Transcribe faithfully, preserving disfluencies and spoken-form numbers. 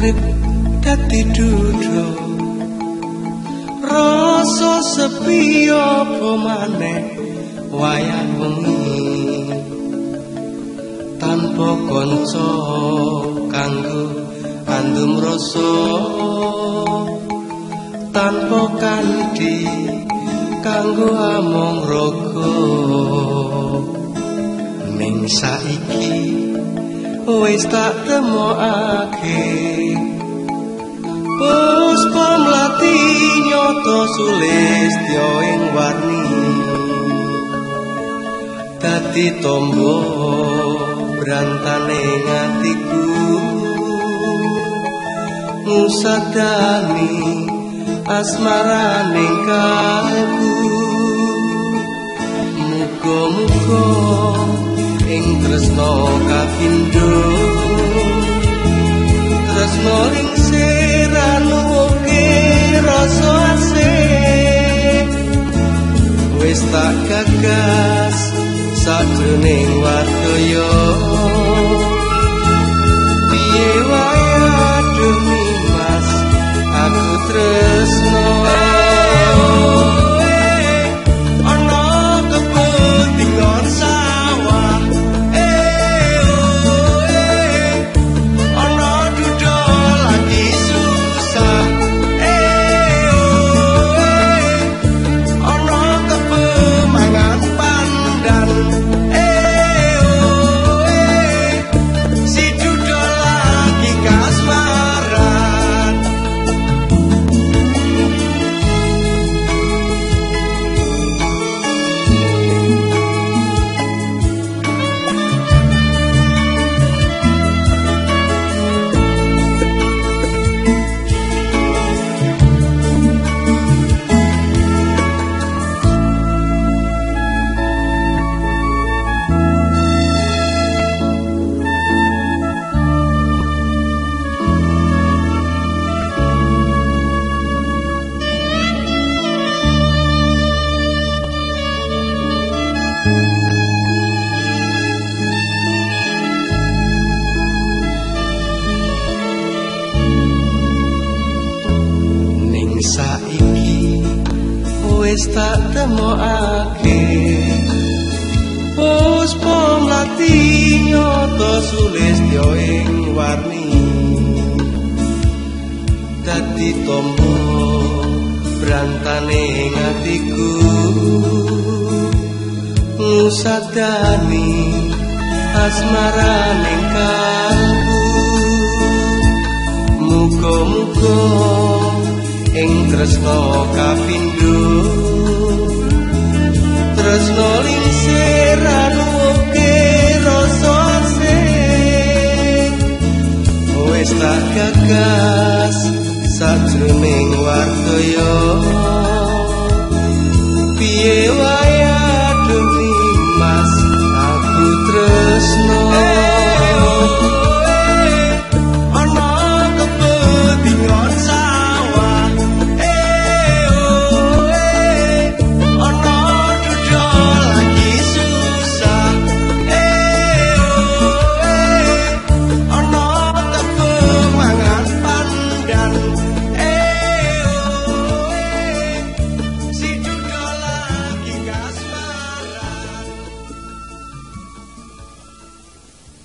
urip dadi duda rasa sepi apa maneh wayah wengi tanpa kanca kanggo andum rasa tanpa kanthi kanggo among raga ning saiki wis tak temokake puspa mlati nyoto sulistya ing warni dadi tombo brantane ngatiku ngusadani asmaraning kalbu muga-muga ing tresna kapindho tresna ing siranuke rasa asih wis tak gagas sajroning wadya piye wae demi mas aku tresno saiki wis tak temokake puspa mlati nyoto sulistya ing warni dadi tombo brantane ngatiku ngusadani asmaraning kalbu muga-muga ing tresna kapindho tresna lingsiranuke rasa asih wis tak gagas sajroning wadya piye wae